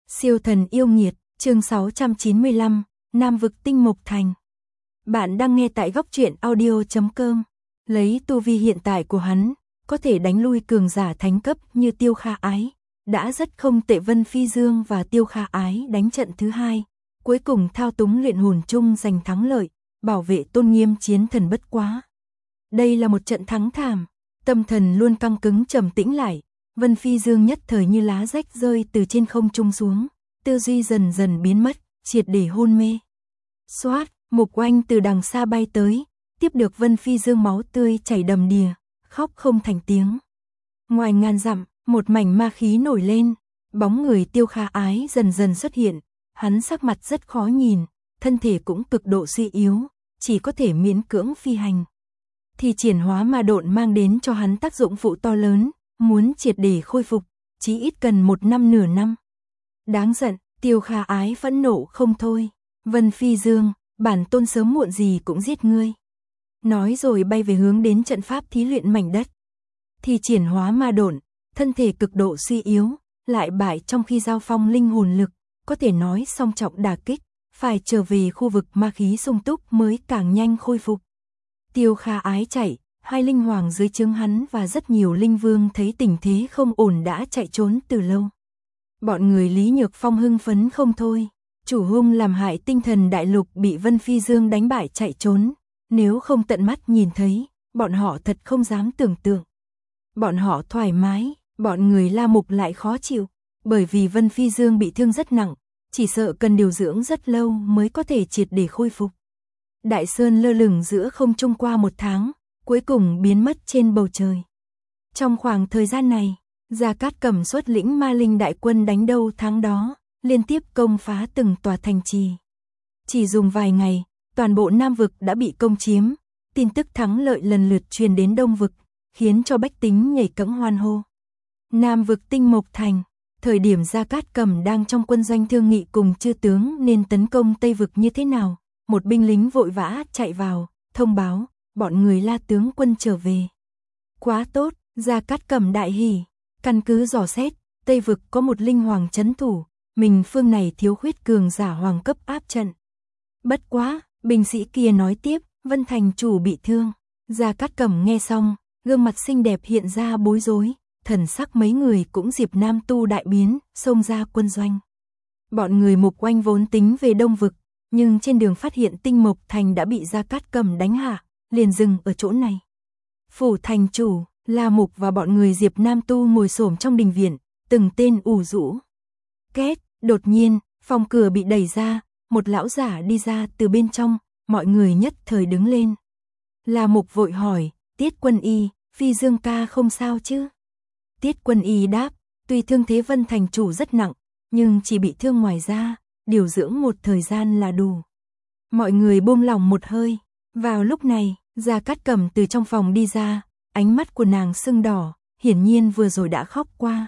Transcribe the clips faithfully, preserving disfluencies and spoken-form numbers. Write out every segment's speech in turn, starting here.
Siêu thần yêu nghiệt, chương sáu trăm chín mươi lăm, Nam vực Tinh Mộc Thành. Bạn đang nghe tại góc truyện audio chấm com. Lấy tu vi hiện tại của hắn, có thể đánh lui cường giả thánh cấp như Tiêu Kha Ái, đã rất không tệ. Vân Phi Dương và Tiêu Kha Ái đánh trận thứ hai, cuối cùng thao túng luyện hồn chung giành thắng lợi, bảo vệ tôn nghiêm chiến thần bất quá. Đây là một trận thắng thảm, tâm thần luôn căng cứng trầm tĩnh lại. Vân Phi Dương nhất thời như lá rách rơi từ trên không trung xuống, tư duy dần dần biến mất, triệt để hôn mê. Xoát, Mục Oanh từ đằng xa bay tới, tiếp được Vân Phi Dương máu tươi chảy đầm đìa, khóc không thành tiếng. Ngoài ngàn dặm, một mảnh ma khí nổi lên, bóng người Tiêu Kha Ái dần dần xuất hiện, hắn sắc mặt rất khó nhìn, thân thể cũng cực độ suy yếu, chỉ có thể miễn cưỡng phi hành. Thì triển hóa ma độn mang đến cho hắn tác dụng phụ to lớn. Muốn triệt để khôi phục, chí ít cần một năm nửa năm. Đáng giận, Tiêu Kha Ái phẫn nộ không thôi. Vân Phi Dương, bản tôn sớm muộn gì cũng giết ngươi. Nói rồi bay về hướng đến trận pháp thí luyện mảnh đất. Thì triển hóa ma độn, thân thể cực độ suy yếu, lại bại trong khi giao phong linh hồn lực, có thể nói song trọng đả kích, phải trở về khu vực ma khí sung túc mới càng nhanh khôi phục. Tiêu Kha Ái chạy. Hai linh hoàng dưới trướng hắn và rất nhiều linh vương thấy tình thế không ổn đã chạy trốn từ lâu. Bọn người Lý Nhược Phong hưng phấn không thôi, chủ hung làm hại tinh thần đại lục bị Vân Phi Dương đánh bại chạy trốn, nếu không tận mắt nhìn thấy, bọn họ thật không dám tưởng tượng. Bọn họ thoải mái, bọn người La Mục lại khó chịu, bởi vì Vân Phi Dương bị thương rất nặng, chỉ sợ cần điều dưỡng rất lâu mới có thể triệt để khôi phục. Đại Sơn lơ lửng giữa không trung qua một tháng, cuối cùng biến mất trên bầu trời. Trong khoảng thời gian này, Gia Cát Cẩm xuất lĩnh ma linh đại quân đánh đâu thắng đó, liên tiếp công phá từng tòa thành trì. Chỉ dùng vài ngày, toàn bộ Nam vực đã bị công chiếm, tin tức thắng lợi lần lượt truyền đến Đông vực, khiến cho bách tính nhảy cẫng hoan hô. Nam vực Tinh Mộc Thành, thời điểm Gia Cát Cẩm đang trong quân doanh thương nghị cùng chư tướng nên tấn công Tây vực như thế nào, một binh lính vội vã chạy vào, thông báo. Bọn người La tướng quân trở về. Quá tốt, Gia Cát Cẩm đại hỉ, căn cứ dò xét, Tây vực có một linh hoàng trấn thủ, mình phương này thiếu khuyết cường giả hoàng cấp áp trận. Bất quá, binh sĩ kia nói tiếp, Vân thành chủ bị thương. Gia Cát Cẩm nghe xong, gương mặt xinh đẹp hiện ra bối rối, thần sắc mấy người cũng Diệp Nam tu đại biến, xông ra quân doanh. Bọn người Mục Oanh vốn tính về Đông vực, nhưng trên đường phát hiện Tinh Mộc Thành đã bị Gia Cát Cẩm đánh hạ. Liền dừng ở chỗ này. Phủ thành chủ, La Mục và bọn người Diệp Nam Tu ngồi xổm trong đình viện, từng tên ủ rũ. Két, đột nhiên, phòng cửa bị đẩy ra, một lão giả đi ra từ bên trong, mọi người nhất thời đứng lên. La Mục vội hỏi, Tiết Quân Y, Phi Dương ca không sao chứ? Tiết Quân Y đáp, tuy thương thế Vân thành chủ rất nặng, nhưng chỉ bị thương ngoài da, điều dưỡng một thời gian là đủ. Mọi người buông lỏng một hơi. Vào lúc này, Gia Cát Cẩm từ trong phòng đi ra, ánh mắt của nàng sưng đỏ, hiển nhiên vừa rồi đã khóc qua.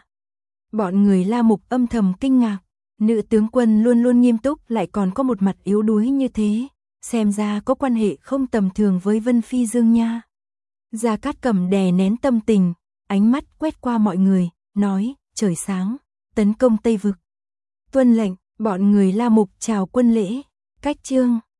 Bọn người La Mục âm thầm kinh ngạc, nữ tướng quân luôn luôn nghiêm túc lại còn có một mặt yếu đuối như thế, xem ra có quan hệ không tầm thường với Vân Phi Dương nha. Gia Cát Cẩm đè nén tâm tình, ánh mắt quét qua mọi người, nói, trời sáng, tấn công Tây vực. Tuân lệnh, bọn người La Mục chào quân lễ, cách chương.